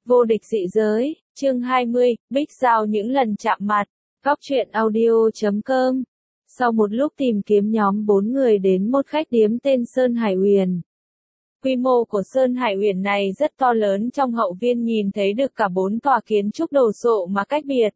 Vô địch dị giới, chương 20, Bích Giao những lần chạm mặt, Góc truyện audio.com. Sau một lúc tìm kiếm nhóm 4 người đến một khách điếm tên Sơn Hải Uyển. Quy mô của Sơn Hải Uyển này rất to lớn, trong hậu viên nhìn thấy được cả 4 tòa kiến trúc đồ sộ mà cách biệt.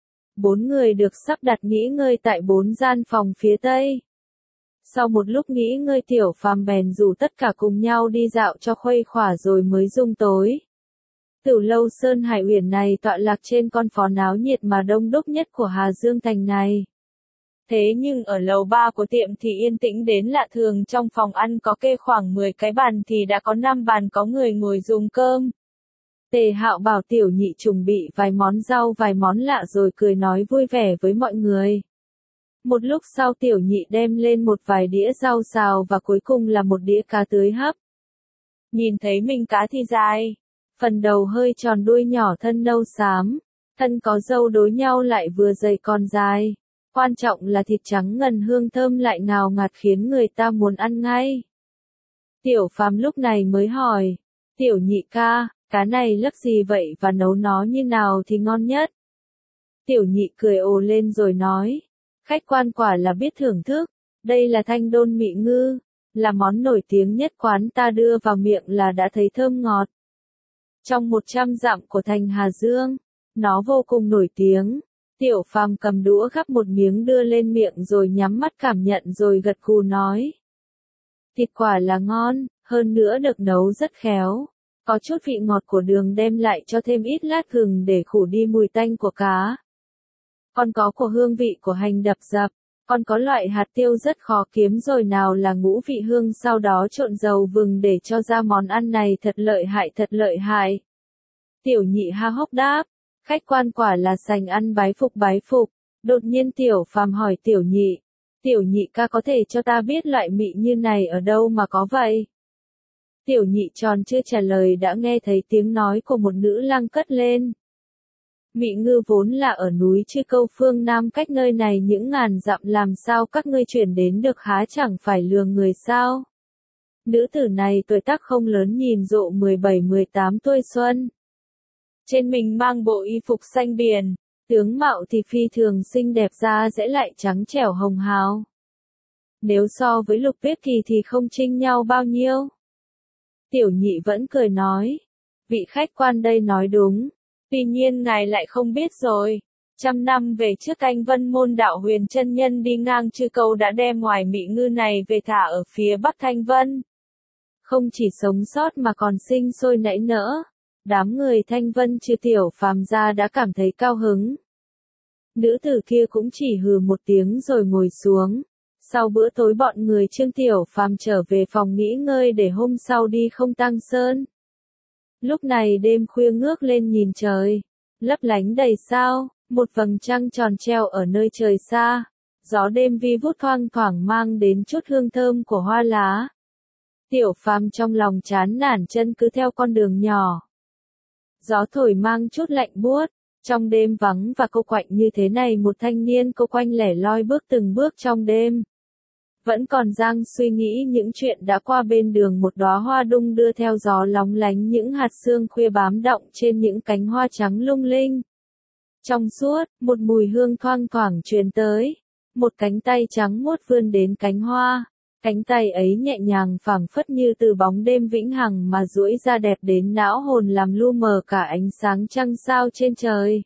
4 người được sắp đặt nghỉ ngơi tại 4 gian phòng phía tây. Sau một lúc nghỉ ngơi Tiểu Phàm bèn rủ tất cả cùng nhau đi dạo cho khuây khỏa rồi mới rung tối. Tử lâu Sơn Hải Uyển này tọa lạc trên con phố náo nhiệt mà đông đúc nhất của Hà Dương thành này. Thế nhưng ở lầu 3 của tiệm thì yên tĩnh đến lạ thường, trong phòng ăn có kê khoảng 10 cái bàn thì đã có 5 bàn có người ngồi dùng cơm. Tề Hạo bảo Tiểu Nhị chuẩn bị vài món rau vài món lạ rồi cười nói vui vẻ với mọi người. Một lúc sau Tiểu Nhị đem lên một vài đĩa rau xào và cuối cùng là một đĩa cá tưới hấp. Nhìn thấy mình cá thì dài, phần đầu hơi tròn đuôi nhỏ thân nâu xám, thân có râu đối nhau lại vừa dày còn dài. Quan trọng là thịt trắng ngần hương thơm lại ngào ngạt khiến người ta muốn ăn ngay. Tiểu Phàm lúc này mới hỏi, Tiểu Nhị ca, cá này lấp gì vậy và nấu nó như nào thì ngon nhất? Tiểu Nhị cười ồ lên rồi nói, khách quan quả là biết thưởng thức, đây là thanh đôn mị ngư, là món nổi tiếng nhất quán ta đưa vào miệng là đã thấy thơm ngọt. Trong 100 dặm của thành Hà Dương, nó vô cùng nổi tiếng. Tiểu Phàm cầm đũa gắp một miếng đưa lên miệng rồi nhắm mắt cảm nhận rồi gật gù nói. Thịt quả là ngon, hơn nữa được nấu rất khéo. Có chút vị ngọt của đường đem lại cho thêm ít lát gừng để khử đi mùi tanh của cá. Còn có của hương vị của hành đập dập, còn có loại hạt tiêu rất khó kiếm rồi nào là ngũ vị hương sau đó trộn dầu vừng để cho ra món ăn này thật lợi hại. Tiểu Nhị ha hốc đáp. Khách quan quả là sành ăn bái phục. Đột nhiên Tiểu Phàm hỏi Tiểu Nhị ca có thể cho ta biết loại mị như này ở đâu mà có vậy? Tiểu Nhị tròn chưa trả lời đã nghe thấy tiếng nói của một nữ lang cất lên. Mị ngư vốn là ở núi Chư Câu phương Nam cách nơi này những ngàn dặm, làm sao các ngươi chuyển đến được, há chẳng phải lừa người sao? Nữ tử này tuổi tác không lớn, nhìn rộ 17-18 tuổi xuân. Trên mình mang bộ y phục xanh biển, tướng mạo thì phi thường xinh đẹp, da dễ lại trắng trẻo hồng hào. Nếu so với Lục Tuyết Kỳ thì không chênh nhau bao nhiêu. Tiểu Nhị vẫn cười nói, vị khách quan đây nói đúng, tuy nhiên ngài lại không biết rồi. 100 năm về trước anh Vân Môn Đạo Huyền chân nhân đi ngang Chư Câu đã đem ngoài mị ngư này về thả ở phía Bắc Thanh Vân. Không chỉ sống sót mà còn sinh sôi nảy nở. Đám người Thanh Vân trừ Tiểu Phàm ra đã cảm thấy cao hứng. Nữ tử kia cũng chỉ hừ một tiếng rồi ngồi xuống. Sau bữa tối bọn người Trương Tiểu Phàm trở về phòng nghỉ ngơi để hôm sau đi Không Tang Sơn. Lúc này đêm khuya ngước lên nhìn trời, lấp lánh đầy sao, một vầng trăng tròn treo ở nơi trời xa. Gió đêm vi vút thoang thoảng mang đến chút hương thơm của hoa lá. Tiểu Phàm trong lòng chán nản chân cứ theo con đường nhỏ. Gió thổi mang chút lạnh buốt, trong đêm vắng và cô quạnh như thế này một thanh niên cô quanh lẻ loi bước từng bước trong đêm. Vẫn còn đang suy nghĩ những chuyện đã qua, bên đường một đóa hoa đung đưa theo gió lóng lánh, những hạt sương khuya bám đọng trên những cánh hoa trắng lung linh. Trong suốt, một mùi hương thoang thoảng truyền tới, một cánh tay trắng muốt vươn đến cánh hoa. Cánh tay ấy nhẹ nhàng phảng phất như từ bóng đêm vĩnh hằng mà duỗi ra đẹp đến não hồn, làm lu mờ cả ánh sáng trăng sao trên trời.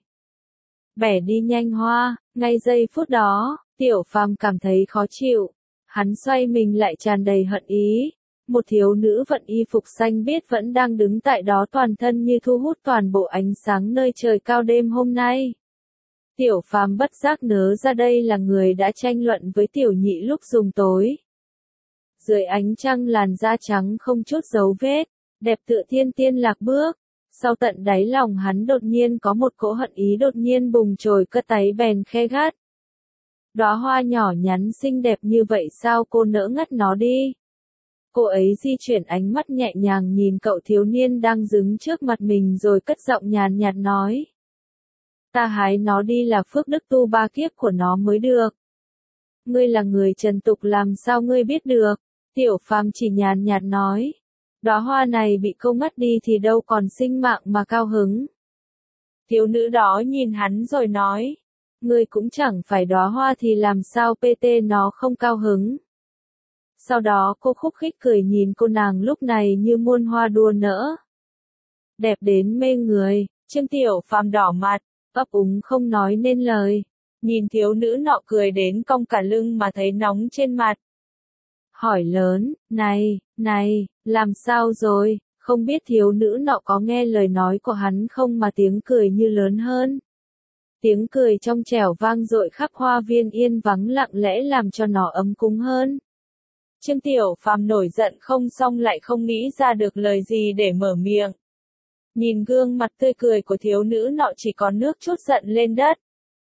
Bẻ đi nhanh hoa, ngay giây phút đó, Tiểu Phàm cảm thấy khó chịu. Hắn xoay mình lại tràn đầy hận ý. Một thiếu nữ vận y phục xanh biếc vẫn đang đứng tại đó, toàn thân như thu hút toàn bộ ánh sáng nơi trời cao đêm hôm nay. Tiểu Phàm bất giác nhớ ra đây là người đã tranh luận với Tiểu Nhị lúc dùng tối. Dưới ánh trăng làn da trắng không chút dấu vết, đẹp tựa thiên tiên lạc bước. Sau tận đáy lòng hắn đột nhiên có một cỗ hận ý đột nhiên bùng trồi cất táy bèn khe gắt. Đóa hoa nhỏ nhắn xinh đẹp như vậy sao cô nỡ ngắt nó đi? Cô ấy di chuyển ánh mắt nhẹ nhàng nhìn cậu thiếu niên đang đứng trước mặt mình rồi cất giọng nhàn nhạt nói. Ta hái nó đi là phước đức tu 3 kiếp của nó mới được. Ngươi là người trần tục làm sao ngươi biết được? Tiểu Phàm chỉ nhàn nhạt nói. Đóa hoa này bị cô ngắt đi thì đâu còn sinh mạng mà cao hứng. Thiếu nữ đó nhìn hắn rồi nói, ngươi cũng chẳng phải đóa hoa thì làm sao PT nó không cao hứng. Sau đó cô khúc khích cười nhìn cô nàng lúc này như muôn hoa đua nở. Đẹp đến mê người, Trương Tiểu Phàm đỏ mặt, ấp úng không nói nên lời. Nhìn thiếu nữ nọ cười đến cong cả lưng mà thấy nóng trên mặt. Hỏi lớn, này, làm sao rồi, không biết thiếu nữ nọ có nghe lời nói của hắn không mà tiếng cười như lớn hơn. Tiếng cười trong trẻo vang dội khắp hoa viên yên vắng lặng lẽ làm cho nó ấm cúng hơn. Trương Tiểu Phàm nổi giận không xong lại không nghĩ ra được lời gì để mở miệng. Nhìn gương mặt tươi cười của thiếu nữ nọ chỉ còn nước chút giận lên đất.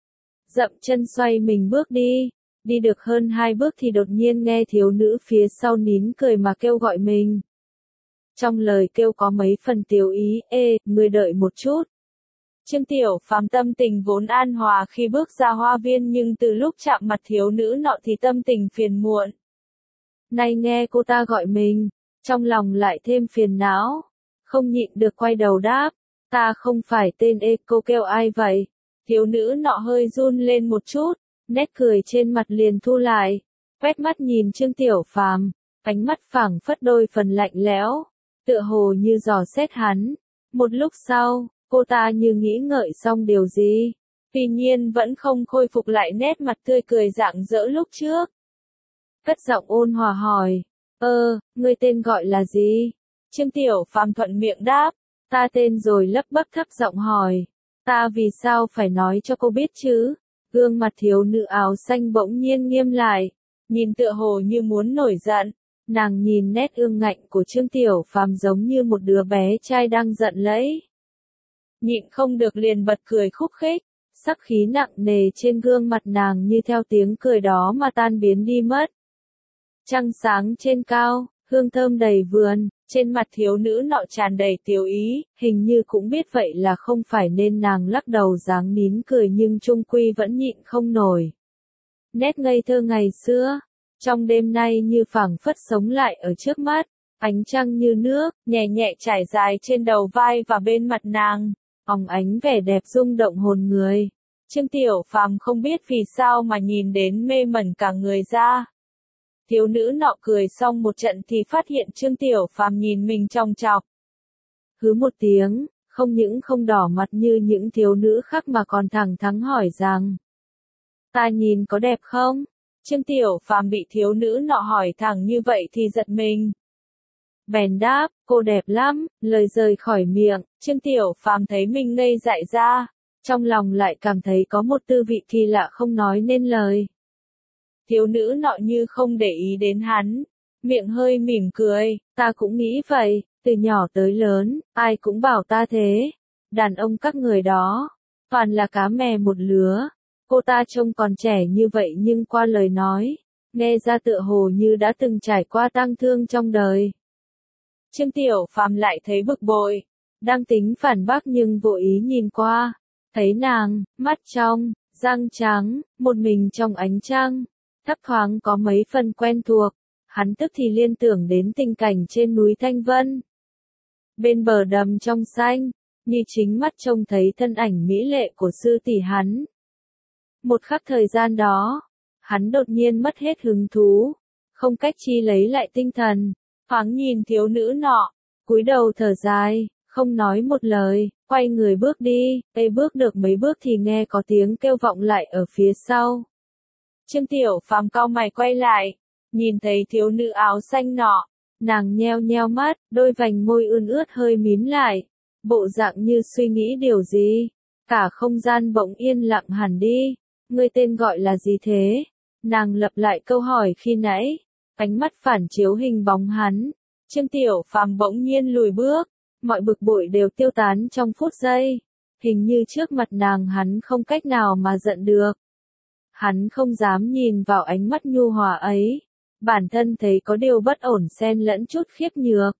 Dậm chân xoay mình bước đi. Đi được hơn 2 bước thì đột nhiên nghe thiếu nữ phía sau nín cười mà kêu gọi mình. Trong lời kêu có mấy phần tiểu ý, ê, ngươi đợi một chút. Trương Tiểu Phàm tâm tình vốn an hòa khi bước ra hoa viên nhưng từ lúc chạm mặt thiếu nữ nọ thì tâm tình phiền muộn. Nay nghe cô ta gọi mình, trong lòng lại thêm phiền não. Không nhịn được quay đầu đáp, ta không phải tên cô kêu ai vậy? Thiếu nữ nọ hơi run lên một chút, nét cười trên mặt liền thu lại, quét mắt nhìn Trương Tiểu Phàm, ánh mắt phảng phất đôi phần lạnh lẽo, tựa hồ như dò xét hắn. Một lúc sau, cô ta như nghĩ ngợi xong điều gì, tuy nhiên vẫn không khôi phục lại nét mặt tươi cười rạng rỡ lúc trước. Cất giọng ôn hòa hỏi, ngươi tên gọi là gì? Trương Tiểu Phàm thuận miệng đáp, ta tên rồi lấp bấp thấp giọng hỏi, ta vì sao phải nói cho cô biết chứ? Gương mặt thiếu nữ áo xanh bỗng nhiên nghiêm lại, nhìn tựa hồ như muốn nổi giận, nàng nhìn nét ương ngạnh của Trương Tiểu Phàm giống như một đứa bé trai đang giận lẫy. Nhịn không được liền bật cười khúc khích, sắc khí nặng nề trên gương mặt nàng như theo tiếng cười đó mà tan biến đi mất. Trăng sáng trên cao, hương thơm đầy vườn, trên mặt thiếu nữ nọ tràn đầy tiểu ý, hình như cũng biết vậy là không phải nên nàng lắc đầu dáng nín cười nhưng chung quy vẫn nhịn không nổi. Nét ngây thơ ngày xưa, trong đêm nay như phảng phất sống lại ở trước mắt, ánh trăng như nước, nhẹ nhẹ trải dài trên đầu vai và bên mặt nàng, óng ánh vẻ đẹp rung động hồn người. Trương Tiểu Phàm không biết vì sao mà nhìn đến mê mẩn cả người ra. Thiếu nữ nọ cười xong một trận thì phát hiện Trương Tiểu Phàm nhìn mình chòng chọc. Hứ một tiếng, không những không đỏ mặt như những thiếu nữ khác mà còn thẳng thắn hỏi rằng, ta nhìn có đẹp không? Trương Tiểu Phàm bị thiếu nữ nọ hỏi thẳng như vậy thì giật mình. Bèn đáp, cô đẹp lắm, lời rời khỏi miệng, Trương Tiểu Phàm thấy mình ngây dại ra, trong lòng lại cảm thấy có một tư vị kỳ lạ không nói nên lời. Thiếu nữ nọ như không để ý đến hắn, miệng hơi mỉm cười, ta cũng nghĩ vậy, từ nhỏ tới lớn, ai cũng bảo ta thế. Đàn ông các người đó, toàn là cá mè một lứa. Cô ta trông còn trẻ như vậy nhưng qua lời nói, nghe ra tựa hồ như đã từng trải qua tang thương trong đời. Trương Tiểu Phàm lại thấy bực bội, đang tính phản bác nhưng vô ý nhìn qua, thấy nàng, mắt trong, răng trắng, một mình trong ánh trăng. Thấp thoáng có mấy phần quen thuộc, hắn tức thì liên tưởng đến tình cảnh trên núi Thanh Vân. Bên bờ đầm trong xanh, như chính mắt trông thấy thân ảnh mỹ lệ của sư tỷ hắn. Một khắc thời gian đó, hắn đột nhiên mất hết hứng thú, không cách chi lấy lại tinh thần, thoáng nhìn thiếu nữ nọ, cúi đầu thở dài, không nói một lời, quay người bước đi, bước được mấy bước thì nghe có tiếng kêu vọng lại ở phía sau. Trương Tiểu Phàm cau mày quay lại, nhìn thấy thiếu nữ áo xanh nọ, nàng nheo nheo mắt, đôi vành môi ươn ướt hơi mím lại, bộ dạng như suy nghĩ điều gì, cả không gian bỗng yên lặng hẳn đi. Ngươi tên gọi là gì thế? Nàng lặp lại câu hỏi khi nãy, ánh mắt phản chiếu hình bóng hắn. Trương Tiểu Phàm bỗng nhiên lùi bước, mọi bực bội đều tiêu tán trong phút giây, hình như trước mặt nàng hắn không cách nào mà giận được. Hắn không dám nhìn vào ánh mắt nhu hòa ấy, bản thân thấy có điều bất ổn xen lẫn chút khiếp nhược.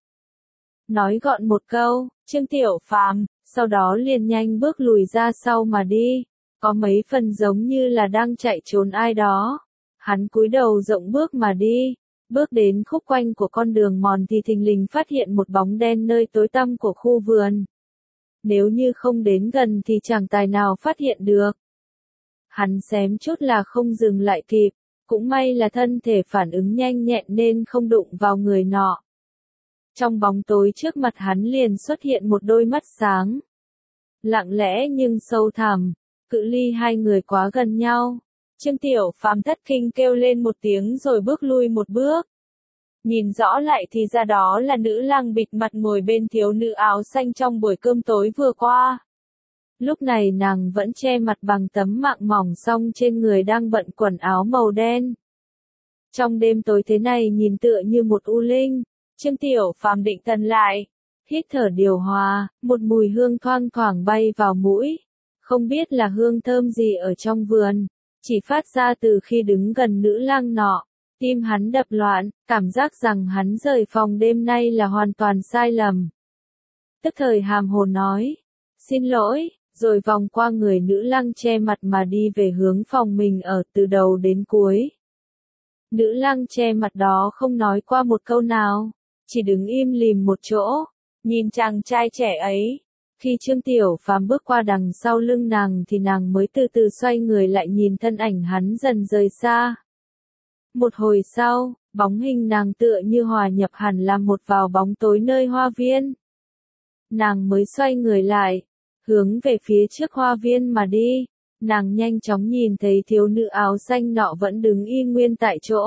Nói gọn một câu, Trương Tiểu Phàm, sau đó liền nhanh bước lùi ra sau mà đi, có mấy phần giống như là đang chạy trốn ai đó. Hắn cúi đầu rộng bước mà đi, Bước đến khúc quanh của con đường mòn thì thình lình phát hiện một bóng đen nơi tối tăm của khu vườn. Nếu như không đến gần thì chẳng tài nào phát hiện được. Hắn xém chút là không dừng lại kịp, cũng may là thân thể phản ứng nhanh nhẹn nên không đụng vào người nọ. Trong bóng tối trước mặt hắn liền xuất hiện một đôi mắt sáng. Lặng lẽ nhưng sâu thẳm, cự ly hai người quá gần nhau. Trương Tiểu Phàm thất kinh kêu lên một tiếng rồi bước lui một bước. Nhìn rõ lại thì ra đó là nữ lang bịt mặt ngồi bên thiếu nữ áo xanh trong buổi cơm tối vừa qua. Lúc này nàng vẫn che mặt bằng tấm mạng mỏng song trên người đang bận quần áo màu đen. Trong đêm tối thế này nhìn tựa như một u linh, Trương Tiểu Phàm định thần lại, hít thở điều hòa, một mùi hương thoang thoảng bay vào mũi. Không biết là hương thơm gì ở trong vườn, chỉ phát ra từ khi đứng gần nữ lang nọ. Tim hắn đập loạn, cảm giác rằng hắn rời phòng đêm nay là hoàn toàn sai lầm. Tức thời hàm hồ nói, xin lỗi, rồi vòng qua người nữ lang che mặt mà đi về hướng phòng mình ở từ đầu đến cuối. Nữ lang che mặt đó không nói qua một câu nào, chỉ đứng im lìm một chỗ, nhìn chàng trai trẻ ấy. Khi Trương Tiểu Phàm bước qua đằng sau lưng nàng thì nàng mới từ từ xoay người lại nhìn thân ảnh hắn dần rời xa. Một hồi sau, bóng hình nàng tựa như hòa nhập hẳn làm một vào bóng tối nơi hoa viên. Nàng mới xoay người lại, hướng về phía trước hoa viên mà đi. Nàng nhanh chóng nhìn thấy thiếu nữ áo xanh nọ vẫn đứng yên nguyên tại chỗ.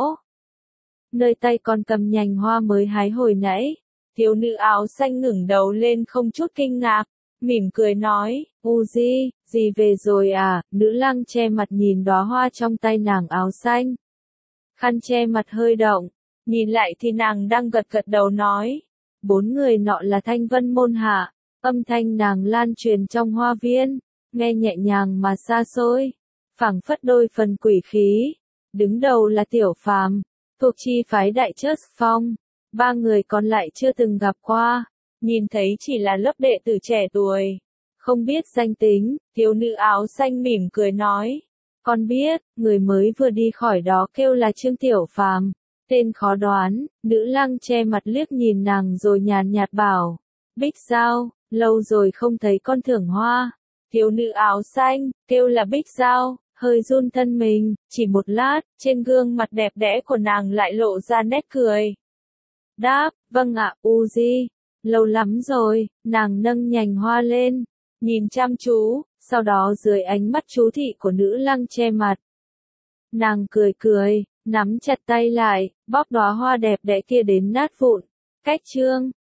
Nơi tay còn cầm nhành hoa mới hái hồi nãy. Thiếu nữ áo xanh ngẩng đầu lên không chút kinh ngạc, mỉm cười nói, Uzi, gì về rồi à? Nữ lang che mặt nhìn đóa hoa trong tay nàng áo xanh. Khăn che mặt hơi động, nhìn lại thì nàng đang gật gật đầu nói. Bốn người nọ là Thanh Vân môn hạ, âm thanh nàng lan truyền trong hoa viên, nghe nhẹ nhàng mà xa xôi, phảng phất đôi phần quỷ khí. Đứng đầu là Tiểu Phàm, thuộc chi phái Đại Chớt Phong, ba người còn lại chưa từng gặp qua, nhìn thấy chỉ là lớp đệ tử trẻ tuổi, không biết danh tính. Thiếu nữ áo xanh mỉm cười nói. Con biết, người mới vừa đi khỏi đó kêu là Trương Tiểu Phàm, tên khó đoán. Nữ lang che mặt liếc nhìn nàng rồi nhàn nhạt bảo, Bích Giao, lâu rồi không thấy con thưởng hoa. Thiếu nữ áo xanh, kêu là Bích Giao, hơi run thân mình, chỉ một lát, trên gương mặt đẹp đẽ của nàng lại lộ ra nét cười. Đáp, vâng ạ, Uzi, lâu lắm rồi. Nàng nâng nhành hoa lên, nhìn chăm chú. Sau đó dưới ánh mắt chú thị của nữ lang che mặt, nàng cười cười, nắm chặt tay lại, bóp đóa hoa đẹp đẽ kia đến nát vụn. Cách chương